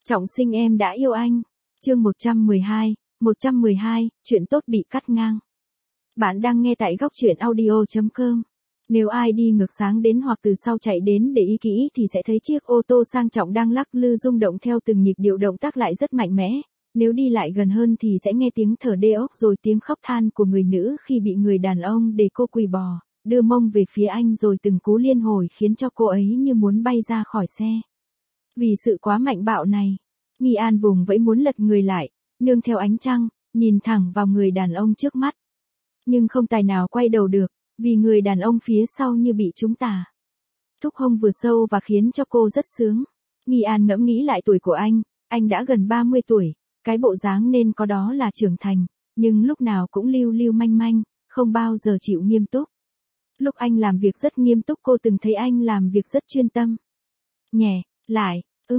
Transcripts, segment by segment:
Trọng sinh em đã yêu anh. Chương 112, chuyện tốt bị cắt ngang. Bạn đang nghe tại góc truyện audio.com. Nếu ai đi ngược sáng đến hoặc từ sau chạy đến để ý kỹ thì sẽ thấy chiếc ô tô sang trọng đang lắc lư rung động theo từng nhịp điệu, động tác lại rất mạnh mẽ. Nếu đi lại gần hơn thì sẽ nghe tiếng thở đê ốc rồi tiếng khóc than của người nữ khi bị người đàn ông để cô quỳ bò, đưa mông về phía anh rồi từng cú liên hồi khiến cho cô ấy như muốn bay ra khỏi xe. Vì sự quá mạnh bạo này, Nghi An vùng vẫy muốn lật người lại, nương theo ánh trăng, nhìn thẳng vào người đàn ông trước mắt. Nhưng không tài nào quay đầu được, vì người đàn ông phía sau như bị trúng tà. Thúc hông vừa sâu và khiến cho cô rất sướng. Nghi An ngẫm nghĩ lại tuổi của anh đã gần 30 tuổi, cái bộ dáng nên có đó là trưởng thành, nhưng lúc nào cũng lưu lưu manh manh, không bao giờ chịu nghiêm túc. Lúc anh làm việc rất nghiêm túc cô từng thấy anh làm việc rất chuyên tâm. Nhẹ, lại,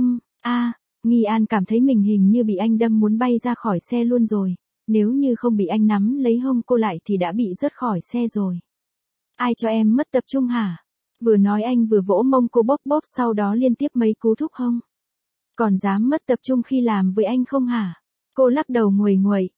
Nghi An cảm thấy mình hình như bị anh đâm muốn bay ra khỏi xe luôn rồi, nếu như không bị anh nắm lấy hông cô lại thì đã bị rớt khỏi xe rồi. Ai cho em mất tập trung hả? Vừa nói anh vừa vỗ mông cô bóp bóp sau đó liên tiếp mấy cú thúc hông. Còn dám mất tập trung khi làm với anh không hả? Cô lắc đầu nguầy nguậy.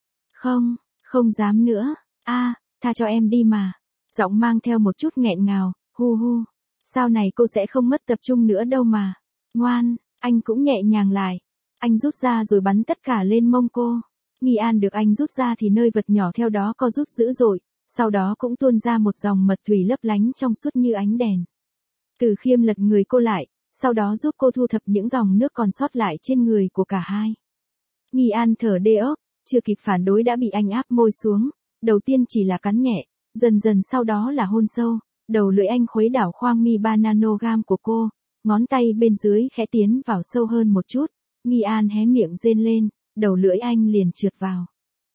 Không dám nữa. Tha cho em đi mà. Giọng mang theo một chút nghẹn ngào, hu. Sau này cô sẽ không mất tập trung nữa đâu mà. Ngoan, anh cũng nhẹ nhàng lại. Anh rút ra rồi bắn tất cả lên mông cô. Nghi An được anh rút ra thì nơi vật nhỏ theo đó co rút dữ dội, sau đó cũng tuôn ra một dòng mật thủy lấp lánh trong suốt như ánh đèn. Từ Khiêm lật người cô lại, sau đó giúp cô thu thập những dòng nước còn sót lại trên người của cả hai. Nghi An thở đê ốc, chưa kịp phản đối đã bị anh áp môi xuống, đầu tiên chỉ là cắn nhẹ, dần dần sau đó là hôn sâu, đầu lưỡi anh khuấy đảo khoang mi 3 nanogram của cô, ngón tay bên dưới khẽ tiến vào sâu hơn một chút, Nghi An hé miệng rên lên, đầu lưỡi anh liền trượt vào.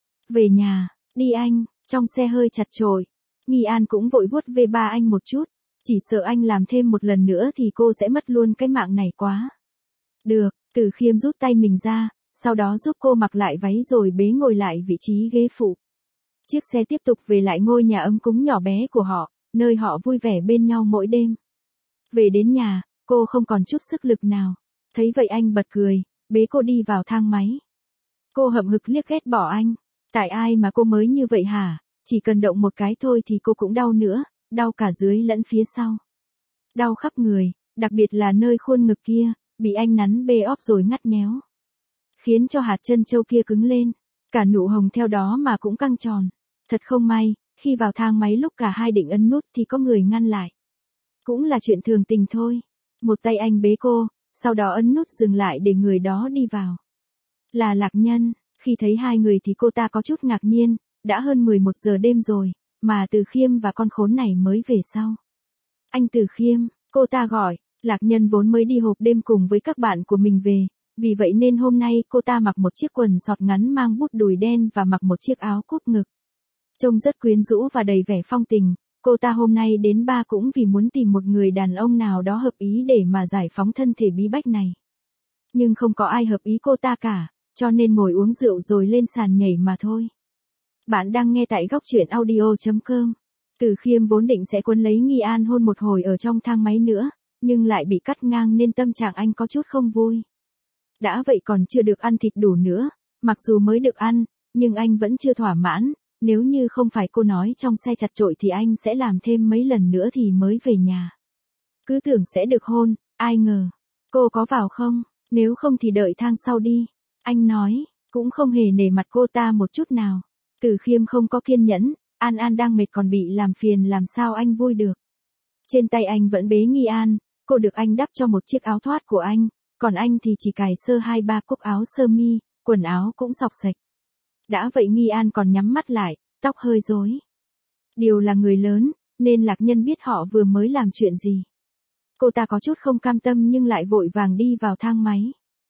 Về nhà, đi anh, trong xe hơi chặt chội. Nghi An cũng vội vuốt về ba anh một chút, chỉ sợ anh làm thêm một lần nữa thì cô sẽ mất luôn cái mạng này quá. Được, Từ Khiêm rút tay mình ra, sau đó giúp cô mặc lại váy rồi bế ngồi lại vị trí ghế phụ. Chiếc xe tiếp tục về lại ngôi nhà ấm cúng nhỏ bé của họ, nơi họ vui vẻ bên nhau mỗi đêm. Về đến nhà, cô không còn chút sức lực nào. Thấy vậy anh bật cười, bế cô đi vào thang máy. Cô hậm hực liếc ghét bỏ anh. Tại ai mà cô mới như vậy hả? Chỉ cần động một cái thôi thì cô cũng đau nữa, đau cả dưới lẫn phía sau. Đau khắp người, đặc biệt là nơi khuôn ngực kia, bị anh nắn bê óp rồi ngắt méo. Khiến cho hạt chân châu kia cứng lên, cả nụ hồng theo đó mà cũng căng tròn. Thật không may, khi vào thang máy lúc cả hai định ấn nút thì có người ngăn lại. Cũng là chuyện thường tình thôi. Một tay anh bế cô, sau đó ấn nút dừng lại để người đó đi vào. Là Lạc Nhân, khi thấy hai người thì cô ta có chút ngạc nhiên, đã hơn 11 giờ đêm rồi, mà Từ Khiêm và con khốn này mới về sau. Anh Từ Khiêm, cô ta gọi, Lạc Nhân vốn mới đi hộp đêm cùng với các bạn của mình về, vì vậy nên hôm nay cô ta mặc một chiếc quần sọt ngắn mang bút đùi đen và mặc một chiếc áo cúp ngực. Trông rất quyến rũ và đầy vẻ phong tình, cô ta hôm nay đến ba cũng vì muốn tìm một người đàn ông nào đó hợp ý để mà giải phóng thân thể bí bách này. Nhưng không có ai hợp ý cô ta cả, cho nên ngồi uống rượu rồi lên sàn nhảy mà thôi. Bạn đang nghe tại góc truyện audio.com. Từ Khiêm vốn định sẽ cuốn lấy Nghi An hôn một hồi ở trong thang máy nữa, nhưng lại bị cắt ngang nên tâm trạng anh có chút không vui. Đã vậy còn chưa được ăn thịt đủ nữa, mặc dù mới được ăn, nhưng anh vẫn chưa thỏa mãn, nếu như không phải cô nói trong xe chặt chội thì anh sẽ làm thêm mấy lần nữa thì mới về nhà. Cứ tưởng sẽ được hôn, ai ngờ. Cô có vào không? Nếu không thì đợi thang sau đi. Anh nói, cũng không hề nể mặt cô ta một chút nào. Từ Khiêm không có kiên nhẫn, An đang mệt còn bị làm phiền làm sao anh vui được. Trên tay anh vẫn bế Nghi An, cô được anh đắp cho một chiếc áo thoát của anh, còn anh thì chỉ cài sơ 2-3 cúc áo sơ mi, quần áo cũng xộc xệch. Đã vậy Nghi An còn nhắm mắt lại, tóc hơi rối. Điều là người lớn, nên Lạc Nhân biết họ vừa mới làm chuyện gì. Cô ta có chút không cam tâm nhưng lại vội vàng đi vào thang máy.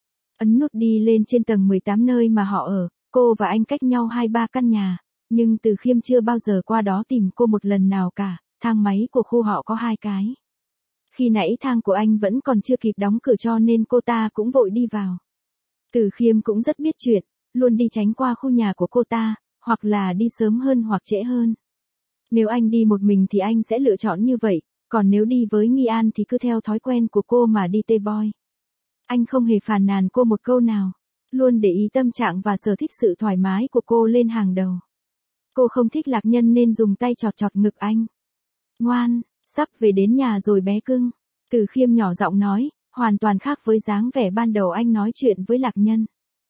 Ấn nút đi lên trên tầng 18 nơi mà họ ở, cô và anh cách nhau 2-3 căn nhà, nhưng Từ Khiêm chưa bao giờ qua đó tìm cô một lần nào cả, thang máy của khu họ có 2 cái. Khi nãy thang của anh vẫn còn chưa kịp đóng cửa cho nên cô ta cũng vội đi vào. Từ Khiêm cũng rất biết chuyện, luôn đi tránh qua khu nhà của cô ta, hoặc là đi sớm hơn hoặc trễ hơn. Nếu anh đi một mình thì anh sẽ lựa chọn như vậy, còn nếu đi với Nghi An thì cứ theo thói quen của cô mà đi tê boy. Anh không hề phàn nàn cô một câu nào, luôn để ý tâm trạng và sở thích sự thoải mái của cô lên hàng đầu. Cô không thích Lạc Nhân nên dùng tay chọt chọt ngực anh. Ngoan, sắp về đến nhà rồi bé cưng. Từ Khiêm nhỏ giọng nói, hoàn toàn khác với dáng vẻ ban đầu anh nói chuyện với Lạc Nhân.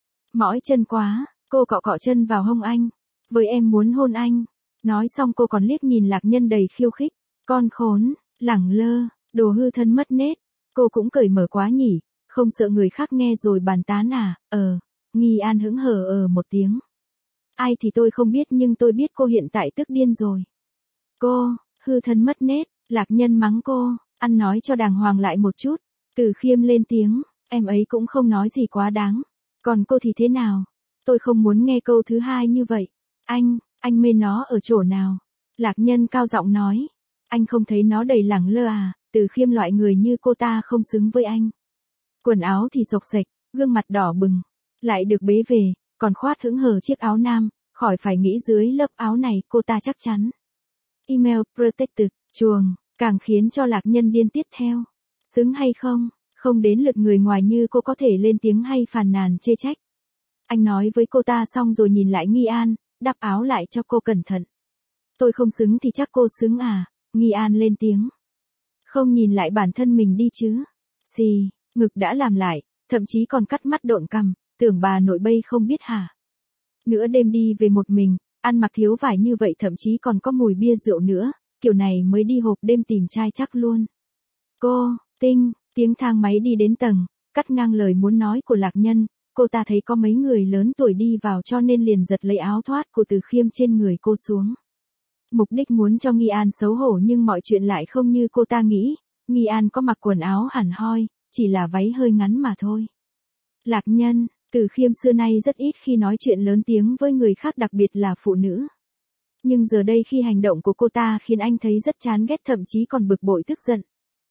Mỏi chân quá, cô cọ cọ chân vào hông anh. Với em muốn hôn anh. Nói xong cô còn liếc nhìn Lạc Nhân đầy khiêu khích. Con khốn, lẳng lơ, đồ hư thân mất nết. Cô cũng cởi mở quá nhỉ, không sợ người khác nghe rồi bàn tán à? Nghi An hững hờ một tiếng. Ai thì tôi không biết nhưng tôi biết cô hiện tại tức điên rồi. Cô, hư thân mất nết, Lạc Nhân mắng cô, ăn nói cho đàng hoàng lại một chút. Từ Khiêm lên tiếng, em ấy cũng không nói gì quá đáng. Còn cô thì thế nào? Tôi không muốn nghe câu thứ hai như vậy. Anh mê nó ở chỗ nào? Lạc Nhân cao giọng nói. Anh không thấy nó đầy lẳng lơ à? Từ Khiêm loại người như cô ta không xứng với anh. Quần áo thì xộc xệch, gương mặt đỏ bừng, lại được bế về, còn khoát hững hờ chiếc áo nam, khỏi phải nghĩ dưới lớp áo này cô ta chắc chắn. Email protected, chuồng, càng khiến cho Lạc Nhân điên tiết theo. Xứng hay không? Không đến lượt người ngoài như cô có thể lên tiếng hay phàn nàn chê trách. Anh nói với cô ta xong rồi nhìn lại Nghi An, đắp áo lại cho cô cẩn thận. Tôi không xứng thì chắc cô xứng à? Nghi An lên tiếng. Không nhìn lại bản thân mình đi chứ. Xì, ngực đã làm lại, thậm chí còn cắt mắt độn cằm, tưởng bà nội bây không biết hả? Nửa đêm đi về một mình, ăn mặc thiếu vải như vậy thậm chí còn có mùi bia rượu nữa, kiểu này mới đi hộp đêm tìm trai chắc luôn. Cô, tiếng thang máy đi đến tầng, cắt ngang lời muốn nói của Lạc Nhân, cô ta thấy có mấy người lớn tuổi đi vào cho nên liền giật lấy áo thoát của Từ Khiêm trên người cô xuống. Mục đích muốn cho Nghi An xấu hổ nhưng mọi chuyện lại không như cô ta nghĩ, Nghi An có mặc quần áo hẳn hoi, chỉ là váy hơi ngắn mà thôi. Lạc Nhân, Từ Khiêm xưa nay rất ít khi nói chuyện lớn tiếng với người khác đặc biệt là phụ nữ. Nhưng giờ đây khi hành động của cô ta khiến anh thấy rất chán ghét thậm chí còn bực bội tức giận.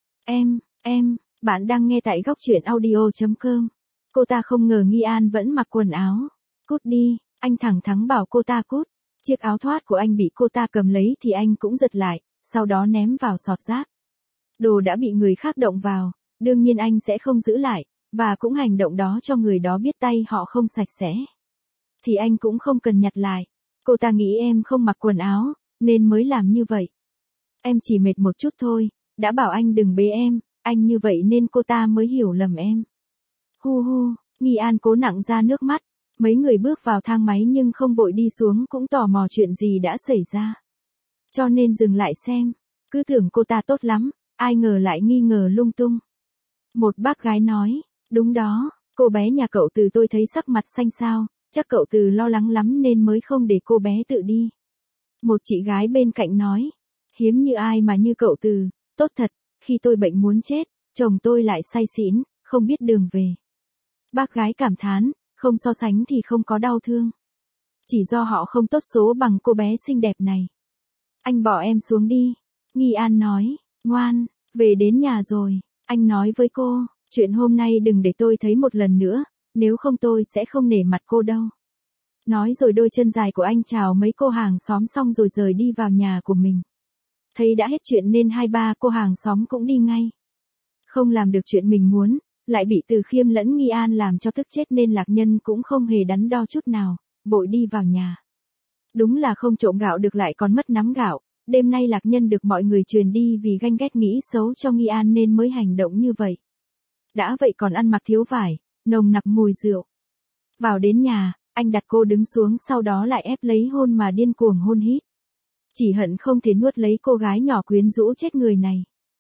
Bạn đang nghe tại góc truyện audio.com. Cô ta không ngờ Nghi An vẫn mặc quần áo. Cút đi, anh thẳng thắn bảo cô ta cút. Chiếc áo thoát của anh bị cô ta cầm lấy thì anh cũng giật lại, sau đó ném vào sọt rác. Đồ đã bị người khác động vào, đương nhiên anh sẽ không giữ lại, và cũng hành động đó cho người đó biết tay họ không sạch sẽ. Thì anh cũng không cần nhặt lại. Cô ta nghĩ em không mặc quần áo, nên mới làm như vậy. Em chỉ mệt một chút thôi, đã bảo anh đừng bế em, anh như vậy nên cô ta mới hiểu lầm em. Hu, Nghi An cố nặng ra nước mắt. Mấy người bước vào thang máy nhưng không vội đi xuống cũng tò mò chuyện gì đã xảy ra. Cho nên dừng lại xem, cứ tưởng cô ta tốt lắm, ai ngờ lại nghi ngờ lung tung. Một bác gái nói, đúng đó, cô bé nhà cậu Từ tôi thấy sắc mặt xanh xao, chắc cậu Từ lo lắng lắm nên mới không để cô bé tự đi. Một chị gái bên cạnh nói, hiếm như ai mà như cậu Từ, tốt thật, khi tôi bệnh muốn chết, chồng tôi lại say xỉn, không biết đường về. Bác gái cảm thán, không so sánh thì không có đau thương. Chỉ do họ không tốt số bằng cô bé xinh đẹp này. Anh bỏ em xuống đi. Nghi An nói, ngoan, về đến nhà rồi. Anh nói với cô, chuyện hôm nay đừng để tôi thấy một lần nữa, nếu không tôi sẽ không nể mặt cô đâu. Nói rồi đôi chân dài của anh chào mấy cô hàng xóm xong rồi rời đi vào nhà của mình. Thấy đã hết chuyện nên hai ba cô hàng xóm cũng đi ngay. Không làm được chuyện mình muốn, lại bị Từ Khiêm lẫn Nghi An làm cho tức chết nên Lạc Nhân cũng không hề đắn đo chút nào, vội đi vào nhà. Đúng là không trộm gạo được lại còn mất nắm gạo, đêm nay Lạc Nhân được mọi người truyền đi vì ganh ghét nghĩ xấu cho Nghi An nên mới hành động như vậy. Đã vậy còn ăn mặc thiếu vải, nồng nặc mùi rượu. Vào đến nhà, anh đặt cô đứng xuống sau đó lại ép lấy hôn mà điên cuồng hôn hít. Chỉ hận không thể nuốt lấy cô gái nhỏ quyến rũ chết người này.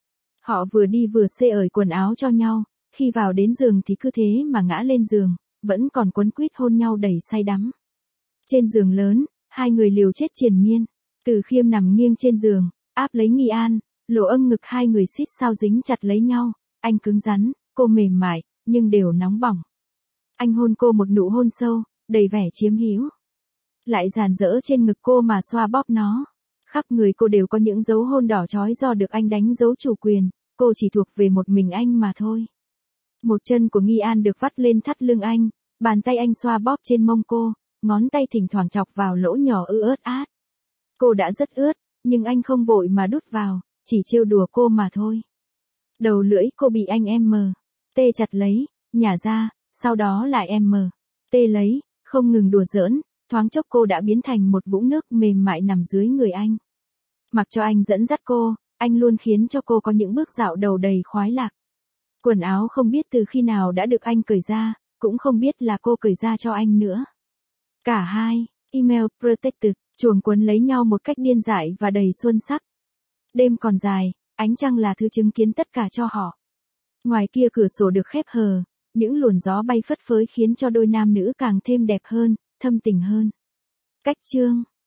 Họ vừa đi vừa xê ởi quần áo cho nhau. Khi vào đến giường thì cứ thế mà ngã lên giường, vẫn còn quấn quýt hôn nhau đầy say đắm. Trên giường lớn, hai người liều chết triền miên. Từ Khiêm nằm nghiêng trên giường, áp lấy Nghi An, lỗ âng ngực hai người xít sao dính chặt lấy nhau. Anh cứng rắn, cô mềm mại, nhưng đều nóng bỏng. Anh hôn cô một nụ hôn sâu, đầy vẻ chiếm hữu. Lại dàn dỡ trên ngực cô mà xoa bóp nó. Khắp người cô đều có những dấu hôn đỏ chói do được anh đánh dấu chủ quyền, cô chỉ thuộc về một mình anh mà thôi. Một chân của Nghi An được vắt lên thắt lưng anh, bàn tay anh xoa bóp trên mông cô, ngón tay thỉnh thoảng chọc vào lỗ nhỏ ướt át. Cô đã rất ướt, nhưng anh không vội mà đút vào, chỉ trêu đùa cô mà thôi. Đầu lưỡi cô bị anh tê chặt lấy, nhả ra, sau đó lại tê lấy, không ngừng đùa giỡn, thoáng chốc cô đã biến thành một vũng nước mềm mại nằm dưới người anh. Mặc cho anh dẫn dắt cô, anh luôn khiến cho cô có những bước dạo đầu đầy khoái lạc. Quần áo không biết từ khi nào đã được anh cởi ra, cũng không biết là cô cởi ra cho anh nữa. Cả hai, email protected, chuồng quấn lấy nhau một cách điên dại và đầy xuân sắc. Đêm còn dài, ánh trăng là thứ chứng kiến tất cả cho họ. Ngoài kia cửa sổ được khép hờ, những luồn gió bay phất phới khiến cho đôi nam nữ càng thêm đẹp hơn, thâm tình hơn. Cách chương